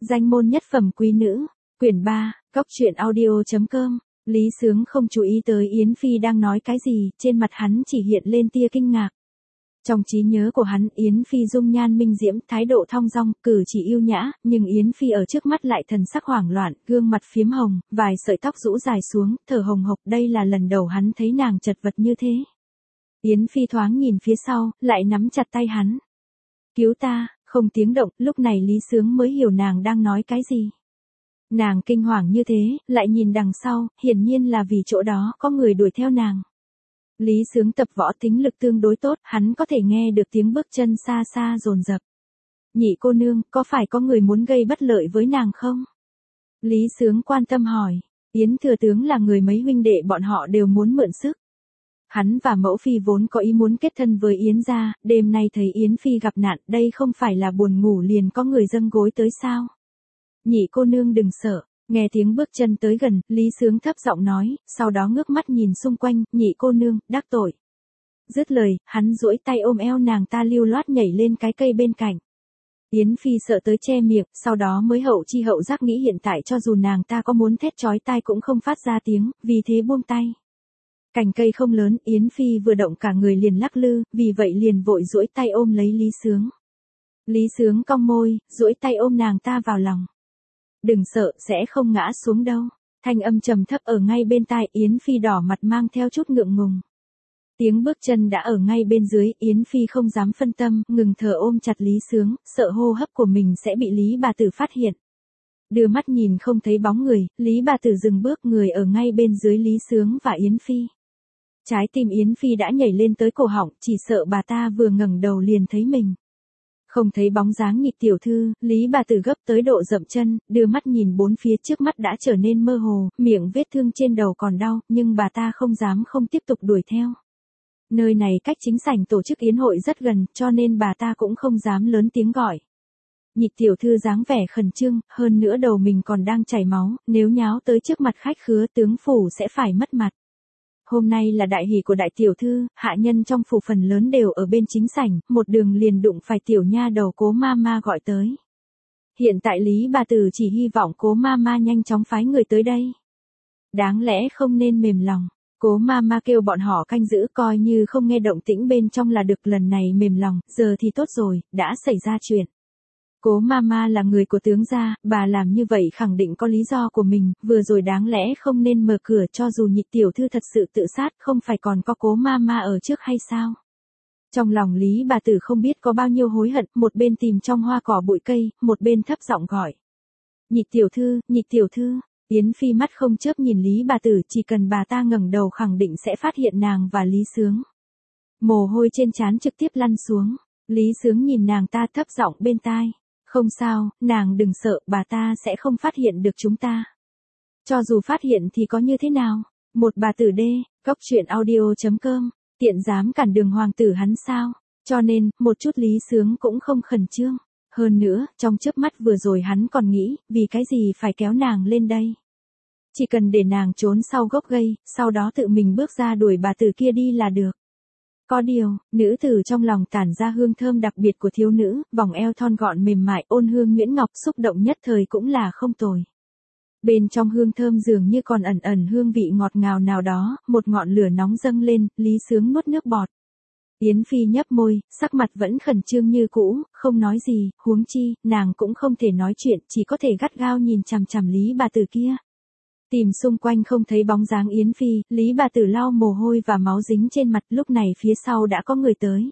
Danh môn nhất phẩm quý nữ, quyển 3, góc truyện audio.com. Lý Sướng không chú ý tới Yến Phi đang nói cái gì, trên mặt hắn chỉ hiện lên tia kinh ngạc. Trong trí nhớ của hắn, Yến Phi dung nhan minh diễm, thái độ thong dong, cử chỉ yêu nhã, nhưng Yến Phi ở trước mắt lại thần sắc hoảng loạn, gương mặt phiếm hồng, vài sợi tóc rũ dài xuống, thở hồng hộc, đây là lần đầu hắn thấy nàng chật vật như thế. Yến Phi thoáng nhìn phía sau, lại nắm chặt tay hắn. Cứu ta, không tiếng động, lúc này Lý Sướng mới hiểu nàng đang nói cái gì. Nàng kinh hoàng như thế, lại nhìn đằng sau, hiển nhiên là vì chỗ đó có người đuổi theo nàng. Lý Sướng tập võ tính lực tương đối tốt, hắn có thể nghe được tiếng bước chân xa xa dồn dập. Nhị cô nương, có phải có người muốn gây bất lợi với nàng không? Lý Sướng quan tâm hỏi. Yến thừa tướng là người mấy huynh đệ bọn họ đều muốn mượn sức. Hắn và mẫu phi vốn có ý muốn kết thân với Yến gia, đêm nay thấy Yến Phi gặp nạn, đây không phải là buồn ngủ liền có người dâng gối tới sao? Nhị cô nương đừng sợ, nghe tiếng bước chân tới gần, Lý Sướng thấp giọng nói, sau đó ngước mắt nhìn xung quanh, nhị cô nương, đắc tội. Dứt lời, hắn duỗi tay ôm eo nàng ta lưu loát nhảy lên cái cây bên cạnh. Yến Phi sợ tới che miệng, sau đó mới hậu chi hậu giác nghĩ hiện tại cho dù nàng ta có muốn thét chói tai cũng không phát ra tiếng, vì thế buông tay. Cành cây không lớn, Yến Phi vừa động cả người liền lắc lư, vì vậy liền vội duỗi tay ôm lấy Lý Sướng. Lý Sướng cong môi, duỗi tay ôm nàng ta vào lòng. Đừng sợ, sẽ không ngã xuống đâu. Thanh âm trầm thấp ở ngay bên tai, Yến Phi đỏ mặt mang theo chút ngượng ngùng. Tiếng bước chân đã ở ngay bên dưới, Yến Phi không dám phân tâm, ngừng thở ôm chặt Lý Sướng, sợ hô hấp của mình sẽ bị Lý bà tử phát hiện. Đưa mắt nhìn không thấy bóng người, Lý bà tử dừng bước, người ở ngay bên dưới Lý Sướng và Yến Phi. Trái tim Yến Phi đã nhảy lên tới cổ họng, chỉ sợ bà ta vừa ngẩng đầu liền thấy mình. Không thấy bóng dáng nhị tiểu thư, Lý bà tử gấp tới độ dậm chân, đưa mắt nhìn bốn phía trước mắt đã trở nên mơ hồ, miệng vết thương trên đầu còn đau, nhưng bà ta không dám không tiếp tục đuổi theo. Nơi này cách chính sảnh tổ chức yến hội rất gần, cho nên bà ta cũng không dám lớn tiếng gọi. Nhị tiểu thư dáng vẻ khẩn trương, hơn nữa đầu mình còn đang chảy máu, nếu nháo tới trước mặt khách khứa tướng phủ sẽ phải mất mặt. Hôm nay là đại hỷ của đại tiểu thư, hạ nhân trong phủ phần lớn đều ở bên chính sảnh, một đường liền đụng phải tiểu nha đầu Cố Mama gọi tới. Hiện tại Lý bà tử chỉ hy vọng Cố Mama nhanh chóng phái người tới đây. Đáng lẽ không nên mềm lòng, Cố Mama kêu bọn họ canh giữ coi như không nghe động tĩnh bên trong là được, lần này mềm lòng, giờ thì tốt rồi, đã xảy ra chuyện. Cố Mama là người của tướng gia, bà làm như vậy khẳng định có lý do của mình, vừa rồi đáng lẽ không nên mở cửa, cho dù nhị tiểu thư thật sự tự sát, không phải còn có Cố Mama ở trước hay sao? Trong lòng Lý bà tử không biết có bao nhiêu hối hận, một bên tìm trong hoa cỏ bụi cây, một bên thấp giọng gọi. Nhị tiểu thư, Yến Phi mắt không chớp nhìn Lý bà tử, chỉ cần bà ta ngẩng đầu khẳng định sẽ phát hiện nàng và Lý Sướng. Mồ hôi trên trán trực tiếp lăn xuống, Lý Sướng nhìn nàng ta thấp giọng bên tai. Không sao, nàng đừng sợ, bà ta sẽ không phát hiện được chúng ta. Cho dù phát hiện thì có như thế nào? Một bà tử đê, góc truyện audio.com, tiện dám cản đường hoàng tử hắn sao? Cho nên, một chút Lý Sướng cũng không khẩn trương. Hơn nữa, trong chớp mắt vừa rồi hắn còn nghĩ, vì cái gì phải kéo nàng lên đây? Chỉ cần để nàng trốn sau gốc cây, sau đó tự mình bước ra đuổi bà tử kia đi là được. Có điều, nữ tử trong lòng tản ra hương thơm đặc biệt của thiếu nữ, vòng eo thon gọn mềm mại, ôn hương nhuyễn ngọc, xúc động nhất thời cũng là không tồi. Bên trong hương thơm dường như còn ẩn ẩn hương vị ngọt ngào nào đó, một ngọn lửa nóng dâng lên, Lý Sướng nuốt nước bọt. Yến Phi nhấp môi, sắc mặt vẫn khẩn trương như cũ, không nói gì, huống chi, nàng cũng không thể nói chuyện, chỉ có thể gắt gao nhìn chằm chằm Lý bà tử kia. Tìm xung quanh không thấy bóng dáng Yến Phi, Lý bà tử lau mồ hôi và máu dính trên mặt, lúc này phía sau đã có người tới.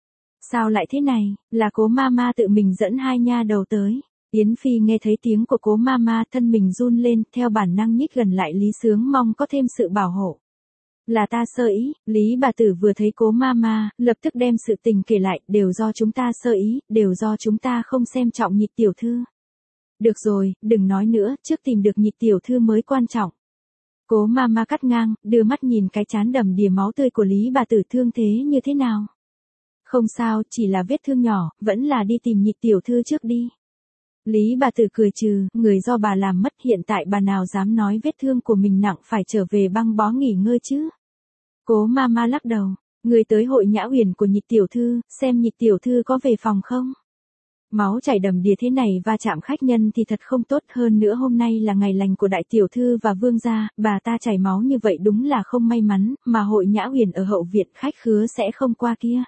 Sao lại thế này, là Cố Mama tự mình dẫn hai nha đầu tới. Yến Phi nghe thấy tiếng của Cố Mama, thân mình run lên, theo bản năng nhích gần lại Lý Sướng mong có thêm sự bảo hộ. Là ta sơ ý, Lý bà tử vừa thấy Cố Mama, lập tức đem sự tình kể lại, đều do chúng ta sơ ý, đều do chúng ta không xem trọng nhị tiểu thư. Được rồi, đừng nói nữa, trước tìm được nhị tiểu thư mới quan trọng. Cố Mama cắt ngang, đưa mắt nhìn cái trán đầm đìa máu tươi của Lý bà tử, thương thế như thế nào? Không sao, chỉ là vết thương nhỏ, vẫn là đi tìm nhị tiểu thư trước đi. Lý bà tử cười trừ, người do bà làm mất, hiện tại bà nào dám nói vết thương của mình nặng phải trở về băng bó nghỉ ngơi chứ? Cố Mama lắc đầu, người tới hội nhã uyển của nhị tiểu thư, xem nhị tiểu thư có về phòng không? Máu chảy đầm đìa thế này va chạm khách nhân thì thật không tốt, hơn nữa hôm nay là ngày lành của đại tiểu thư và vương gia, bà ta chảy máu như vậy đúng là không may mắn, mà hội Nhã Huyền ở hậu viện khách khứa sẽ không qua kia.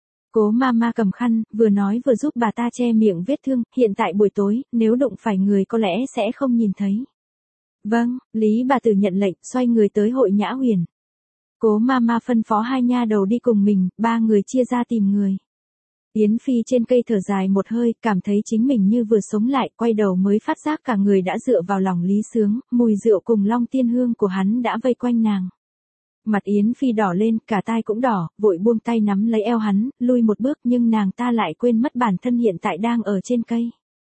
Cố Mama cầm khăn, vừa nói vừa giúp bà ta che miệng vết thương, hiện tại buổi tối, nếu đụng phải người có lẽ sẽ không nhìn thấy. Vâng, Lý bà tử nhận lệnh, xoay người tới hội Nhã Huyền. Cố Mama phân phó hai nha đầu đi cùng mình, ba người chia ra tìm người. Yến Phi trên cây thở dài một hơi, cảm thấy chính mình như vừa sống lại, quay đầu mới phát giác cả người đã dựa vào lòng Lý Sướng, mùi rượu cùng long tiên hương của hắn đã vây quanh nàng. Mặt Yến Phi đỏ lên, cả tai cũng đỏ, vội buông tay nắm lấy eo hắn, lui một bước nhưng nàng ta lại quên mất bản thân hiện tại đang ở trên cây.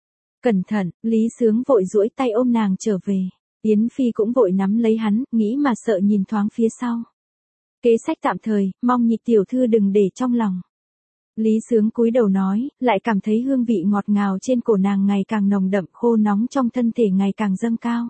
Cẩn thận, Lý Sướng vội duỗi tay ôm nàng trở về. Yến Phi cũng vội nắm lấy hắn, nghĩ mà sợ nhìn thoáng phía sau. Kế sách tạm thời, mong Nhị tiểu thư đừng để trong lòng. Lý Sướng cúi đầu nói, lại cảm thấy hương vị ngọt ngào trên cổ nàng ngày càng nồng đậm, khô nóng trong thân thể ngày càng dâng cao.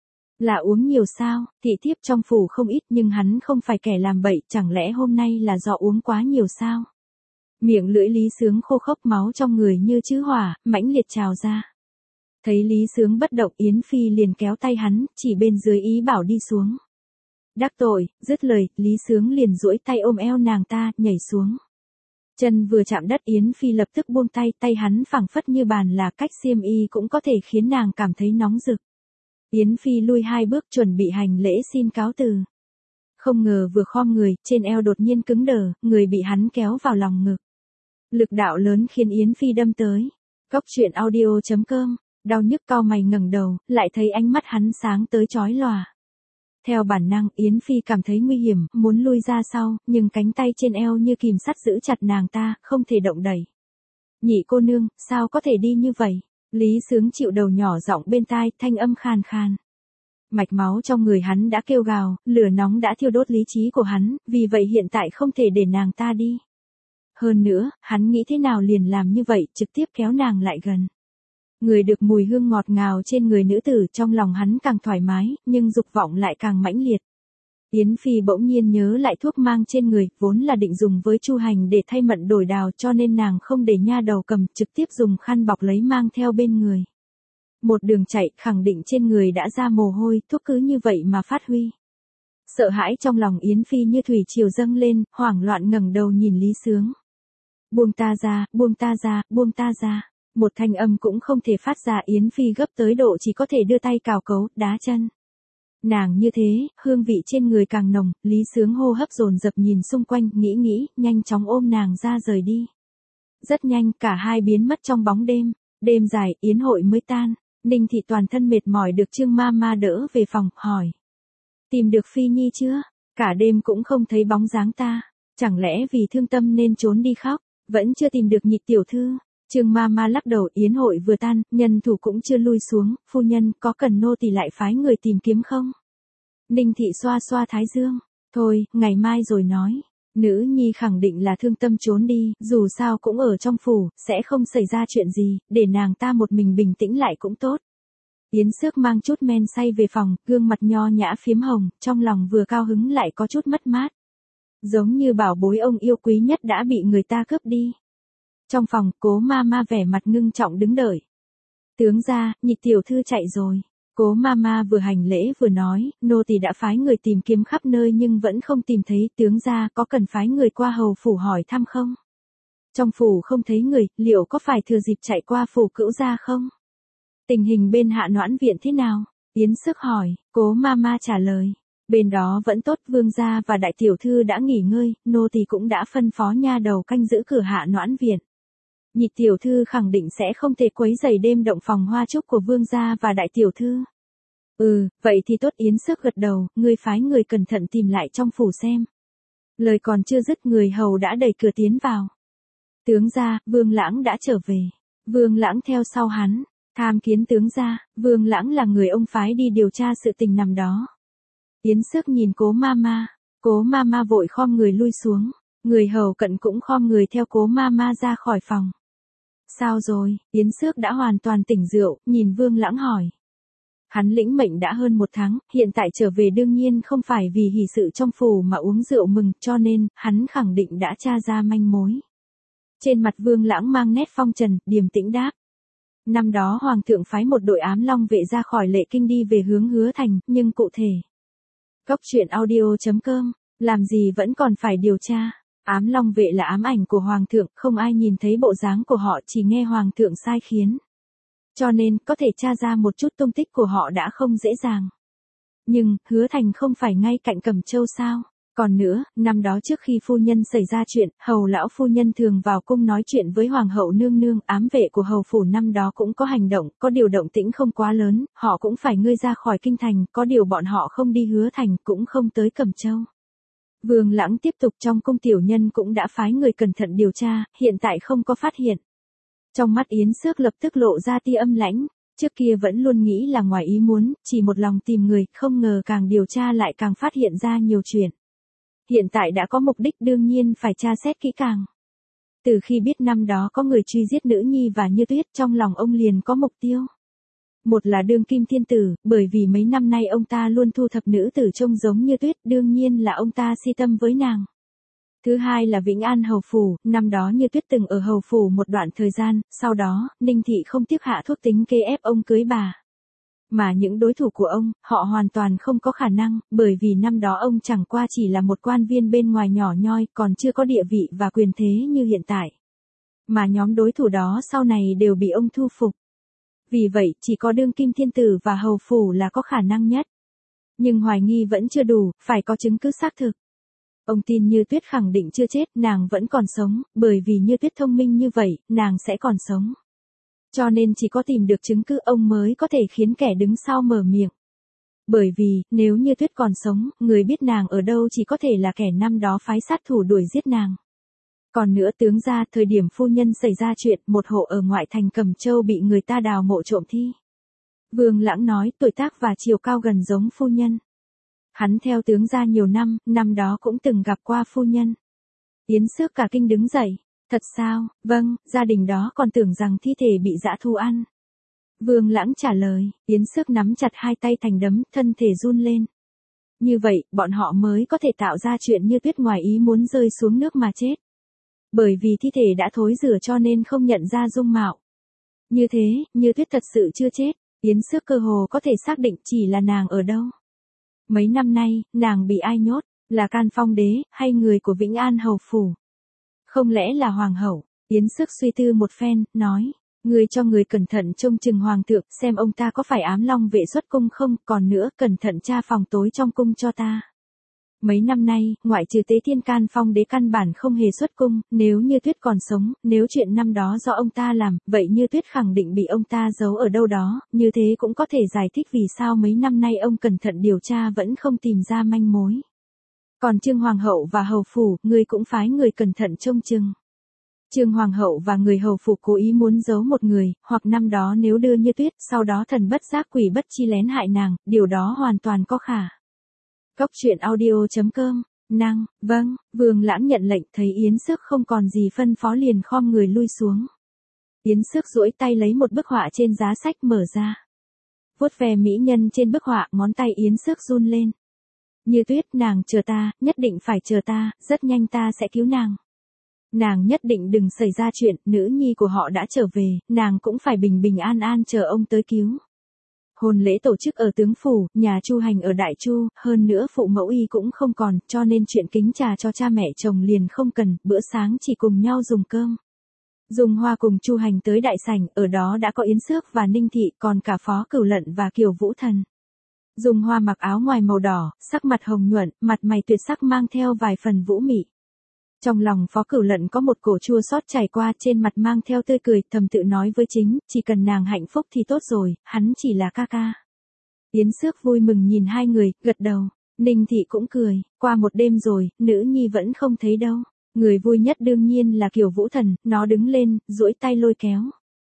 Là uống nhiều sao, thị thiếp trong phủ không ít nhưng hắn không phải kẻ làm bậy, chẳng lẽ hôm nay là do uống quá nhiều sao? Miệng lưỡi Lý Sướng khô khốc, máu trong người như chữ hỏa, mãnh liệt trào ra. Thấy Lý Sướng bất động, Yến Phi liền kéo tay hắn, chỉ bên dưới ý bảo đi xuống. Đắc tội, dứt lời, Lý Sướng liền duỗi tay ôm eo nàng ta, nhảy xuống. Chân vừa chạm đất Yến Phi lập tức buông tay, tay hắn phẳng phất như bàn là cách xiêm y cũng có thể khiến nàng cảm thấy nóng rực. Yến Phi lui hai bước chuẩn bị hành lễ xin cáo từ. Không ngờ vừa khom người, trên eo đột nhiên cứng đờ, người bị hắn kéo vào lòng ngực. Lực đạo lớn khiến Yến Phi đâm tới. Cóc truyện audio.com, đau nhức cau mày ngẩng đầu, lại thấy ánh mắt hắn sáng tới chói lòa. Theo bản năng, Yến Phi cảm thấy nguy hiểm, muốn lui ra sau, nhưng cánh tay trên eo như kìm sắt giữ chặt nàng ta, không thể động đẩy. Nhị cô nương, sao có thể đi như vậy? Lý Sướng chịu đầu nhỏ giọng bên tai, thanh âm khàn khàn. Mạch máu trong người hắn đã kêu gào, lửa nóng đã thiêu đốt lý trí của hắn, vì vậy hiện tại không thể để nàng ta đi. Hơn nữa, hắn nghĩ thế nào liền làm như vậy, trực tiếp kéo nàng lại gần. Người được mùi hương ngọt ngào trên người nữ tử, trong lòng hắn càng thoải mái, nhưng dục vọng lại càng mãnh liệt. Yến Phi bỗng nhiên nhớ lại thuốc mang trên người, vốn là định dùng với Chu Hành để thay Mận đổi đào, cho nên nàng không để nha đầu cầm, trực tiếp dùng khăn bọc lấy mang theo bên người. Một đường chạy, khẳng định trên người đã ra mồ hôi, thuốc cứ như vậy mà phát huy. Sợ hãi trong lòng Yến Phi như thủy triều dâng lên, hoảng loạn ngẩng đầu nhìn Lý Sướng. Buông ta ra, buông ta ra, buông ta ra. Một thanh âm cũng không thể phát ra, Yến Phi gấp tới độ chỉ có thể đưa tay cào cấu, đá chân. Nàng như thế, hương vị trên người càng nồng, Lý Sướng hô hấp dồn dập nhìn xung quanh, nghĩ, nhanh chóng ôm nàng ra rời đi. Rất nhanh, cả hai biến mất trong bóng đêm. Đêm dài, yến hội mới tan. Ninh Thị toàn thân mệt mỏi được Trương Mama đỡ về phòng, hỏi. Tìm được Phi Nhi chưa? Cả đêm cũng không thấy bóng dáng ta. Chẳng lẽ vì thương tâm nên trốn đi khóc? Vẫn chưa tìm được Nhị tiểu thư. Trương Mama lắc đầu, yến hội vừa tan, nhân thủ cũng chưa lui xuống, phu nhân, có cần nô tỳ lại phái người tìm kiếm không? Ninh Thị xoa xoa thái dương, thôi, ngày mai rồi nói. Nữ nhi khẳng định là thương tâm trốn đi, dù sao cũng ở trong phủ, sẽ không xảy ra chuyện gì, để nàng ta một mình bình tĩnh lại cũng tốt. Yến Xước mang chút men say về phòng, gương mặt nho nhã phiếm hồng, trong lòng vừa cao hứng lại có chút mất mát. Giống như bảo bối ông yêu quý nhất đã bị người ta cướp đi. Trong phòng, Cố Mama vẻ mặt ngưng trọng đứng đợi. Tướng gia, Nhị tiểu thư chạy rồi. Cố Mama vừa hành lễ vừa nói, nô tỳ đã phái người tìm kiếm khắp nơi nhưng vẫn không tìm thấy, tướng gia có cần phái người qua hầu phủ hỏi thăm không? Trong phủ không thấy người, liệu có phải thừa dịp chạy qua phủ Cữu gia không? Tình hình bên Hạ Noãn viện thế nào? Yến Xước hỏi, Cố Mama trả lời. Bên đó vẫn tốt, vương gia và đại tiểu thư đã nghỉ ngơi, nô tỳ cũng đã phân phó nha đầu canh giữ cửa Hạ Noãn viện. Nhị tiểu thư khẳng định sẽ không thể quấy rầy đêm động phòng hoa trúc của vương gia và đại tiểu thư. Vậy thì tốt. Yến Xước gật đầu, ngươi phái người cẩn thận tìm lại trong phủ xem. Lời còn chưa dứt, người hầu đã đẩy cửa tiến vào. Tướng gia, Vương Lãng đã trở về. Vương Lãng theo sau hắn, tham kiến tướng gia. Vương Lãng là người ông phái đi điều tra sự tình nằm đó. Yến Xước nhìn Cố Mama. Cố Mama vội khom người lui xuống. Người hầu cận cũng khom người theo Cố Mama ra khỏi phòng. Sao rồi? Yến Xước đã hoàn toàn tỉnh rượu, nhìn Vương Lãng hỏi. Hắn lĩnh mệnh đã hơn 1 tháng, hiện tại trở về đương nhiên không phải vì hỷ sự trong phủ mà uống rượu mừng, cho nên, hắn khẳng định đã tra ra manh mối. Trên mặt Vương Lãng mang nét phong trần, điềm tĩnh đáp. Năm đó Hoàng thượng phái một đội ám long vệ ra khỏi Lệ Kinh đi về hướng Hứa Thành, nhưng cụ thể. Cốc truyện audio.com, làm gì vẫn còn phải điều tra. Ám long vệ là ám ảnh của Hoàng thượng, không ai nhìn thấy bộ dáng của họ, chỉ nghe Hoàng thượng sai khiến. Cho nên, có thể tra ra một chút tung tích của họ đã không dễ dàng. Nhưng, Hứa Thành không phải ngay cạnh Cẩm Châu sao? Còn nữa, năm đó trước khi phu nhân xảy ra chuyện, hầu lão phu nhân thường vào cung nói chuyện với hoàng hậu nương nương, ám vệ của hầu phủ năm đó cũng có hành động, có điều động tĩnh không quá lớn, họ cũng phải ngươi ra khỏi kinh thành, có điều bọn họ không đi Hứa Thành, cũng không tới Cẩm Châu. Vương Lãng tiếp tục, trong cung tiểu nhân cũng đã phái người cẩn thận điều tra, hiện tại không có phát hiện. Trong mắt Yến Xước lập tức lộ ra tia âm lãnh. Trước kia vẫn luôn nghĩ là ngoài ý muốn, chỉ một lòng tìm người, không ngờ càng điều tra lại càng phát hiện ra nhiều chuyện. Hiện tại đã có mục đích, đương nhiên phải tra xét kỹ càng. Từ khi biết năm đó có người truy giết nữ nhi và Như Tuyết, trong lòng ông liền có mục tiêu. Một là đương kim thiên tử, bởi vì mấy năm nay ông ta luôn thu thập nữ tử trông giống Như Tuyết, đương nhiên là ông ta si tâm với nàng. Thứ hai là Vĩnh An hầu phủ, năm đó Như Tuyết từng ở hầu phủ một đoạn thời gian, sau đó, Ninh Thị không tiếc hạ thuốc tính kế ép ông cưới bà. Mà những đối thủ của ông, họ hoàn toàn không có khả năng, bởi vì năm đó ông chẳng qua chỉ là một quan viên bên ngoài nhỏ nhoi, còn chưa có địa vị và quyền thế như hiện tại. Mà nhóm đối thủ đó sau này đều bị ông thu phục. Vì vậy, chỉ có đương kim thiên tử và hầu phủ là có khả năng nhất. Nhưng hoài nghi vẫn chưa đủ, phải có chứng cứ xác thực. Ông tin Như Tuyết khẳng định chưa chết, nàng vẫn còn sống, bởi vì Như Tuyết thông minh như vậy, nàng sẽ còn sống. Cho nên chỉ có tìm được chứng cứ ông mới có thể khiến kẻ đứng sau mở miệng. Bởi vì, nếu Như Tuyết còn sống, người biết nàng ở đâu chỉ có thể là kẻ năm đó phái sát thủ đuổi giết nàng. Còn nữa tướng ra, thời điểm phu nhân xảy ra chuyện, một hộ ở ngoại thành Cẩm Châu bị người ta đào mộ trộm thi. Vương Lãng nói, tuổi tác và chiều cao gần giống phu nhân. Hắn theo tướng ra nhiều năm, năm đó cũng từng gặp qua phu nhân. Yến Xước cả kinh đứng dậy. Thật sao? Vâng, gia đình đó còn tưởng rằng thi thể bị dã thú ăn. Vương Lãng trả lời, Yến Xước nắm chặt hai tay thành đấm, thân thể run lên. Như vậy, bọn họ mới có thể tạo ra chuyện Như Tuyết ngoài ý muốn rơi xuống nước mà chết. Bởi vì thi thể đã thối rữa cho nên không nhận ra dung mạo. Như thế, Như Tuyết thật sự chưa chết, Yến Xước cơ hồ có thể xác định chỉ là nàng ở đâu. Mấy năm nay, nàng bị ai nhốt, là Can Phong đế, hay người của Vĩnh An hầu phủ? Không lẽ là hoàng hậu? Yến Xước suy tư một phen, nói, ngươi cho người cẩn thận trông chừng hoàng thượng, xem ông ta có phải ám long vệ xuất cung không, còn nữa, cẩn thận tra phòng tối trong cung cho ta. Mấy năm nay, ngoại trừ Tế Thiên Can Phong đế căn bản không hề xuất cung, nếu Như Tuyết còn sống, nếu chuyện năm đó do ông ta làm, vậy Như Tuyết khẳng định bị ông ta giấu ở đâu đó, như thế cũng có thể giải thích vì sao mấy năm nay ông cẩn thận điều tra vẫn không tìm ra manh mối. Còn Trương Hoàng hậu và hầu phủ, ngươi cũng phái người cẩn thận trông chừng. Trương Hoàng hậu và người hầu phủ cố ý muốn giấu một người, hoặc năm đó nếu đưa Như Tuyết, sau đó thần bất giác quỷ bất chi lén hại nàng, điều đó hoàn toàn có khả. Cốc truyện audio.com, năng, vâng, Vương Lãng nhận lệnh, thấy Yến Xước không còn gì phân phó liền khom người lui xuống. Yến Xước duỗi tay lấy một bức họa trên giá sách mở ra. Vuốt ve mỹ nhân trên bức họa, ngón tay Yến Xước run lên. Như Tuyết, nàng chờ ta, nhất định phải chờ ta, rất nhanh ta sẽ cứu nàng. Nàng nhất định đừng xảy ra chuyện, nữ nhi của họ đã trở về, nàng cũng phải bình bình an an chờ ông tới cứu. Hôn lễ tổ chức ở tướng phủ, nhà Chu Hành ở Đại Chu, hơn nữa phụ mẫu y cũng không còn, cho nên chuyện kính trà cho cha mẹ chồng liền không cần, bữa sáng chỉ cùng nhau dùng cơm. Dung Hoa cùng Chu Hành tới đại sảnh, ở đó đã có Yến Xước và Ninh Thị, còn cả Phó Cửu Lận và Kiều Vũ Thần. Dung Hoa mặc áo ngoài màu đỏ, sắc mặt hồng nhuận, mặt mày tuyệt sắc mang theo vài phần vũ mị. Trong lòng Phó Cửu Lận có một cổ chua xót trải qua, trên mặt mang theo tươi cười, thầm tự nói với chính, chỉ cần nàng hạnh phúc thì tốt rồi, hắn chỉ là ca ca. Yến Xước vui mừng nhìn hai người, gật đầu. Ninh Thị cũng cười, qua một đêm rồi, nữ nhi vẫn không thấy đâu. Người vui nhất đương nhiên là Kiều Vũ Thần, nó đứng lên, duỗi tay lôi kéo.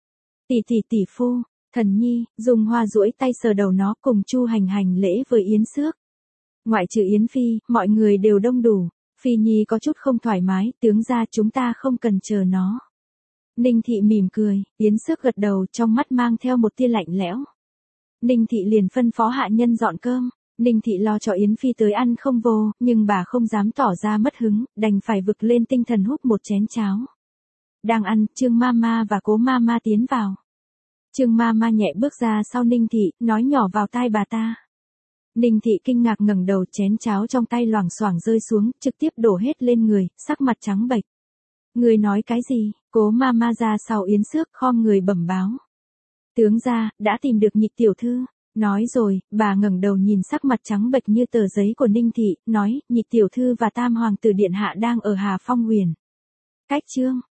Tỷ phu, Thần nhi, Dung Hoa duỗi tay sờ đầu nó, cùng Chu Hành hành lễ với Yến Xước. Ngoại trừ Yến Phi, mọi người đều đông đủ. Phi Nhi có chút không thoải mái, tướng ra chúng ta không cần chờ nó. Ninh Thị mỉm cười, Yến Xước gật đầu, trong mắt mang theo một tia lạnh lẽo. Ninh Thị liền phân phó hạ nhân dọn cơm. Ninh Thị lo cho Yến Phi tới ăn không vô, nhưng bà không dám tỏ ra mất hứng, đành phải vực lên tinh thần húp một chén cháo. đang ăn, Trương Mama và Cố Mama tiến vào. Trương Mama nhẹ bước ra sau Ninh Thị, nói nhỏ vào tai bà ta. Ninh Thị kinh ngạc ngẩng đầu, chén cháo trong tay loảng xoảng rơi xuống, trực tiếp đổ hết lên người, sắc mặt trắng bệch. Người nói cái gì? Cố Mama ra sau yến xước, khom người bẩm báo. Tướng gia, đã tìm được Nhịch tiểu thư. Nói rồi, bà ngẩng đầu nhìn sắc mặt trắng bệch như tờ giấy của Ninh Thị, nói, Nhịch tiểu thư và Tam hoàng tử điện hạ đang ở Hà Phong Huyền. Cách Trương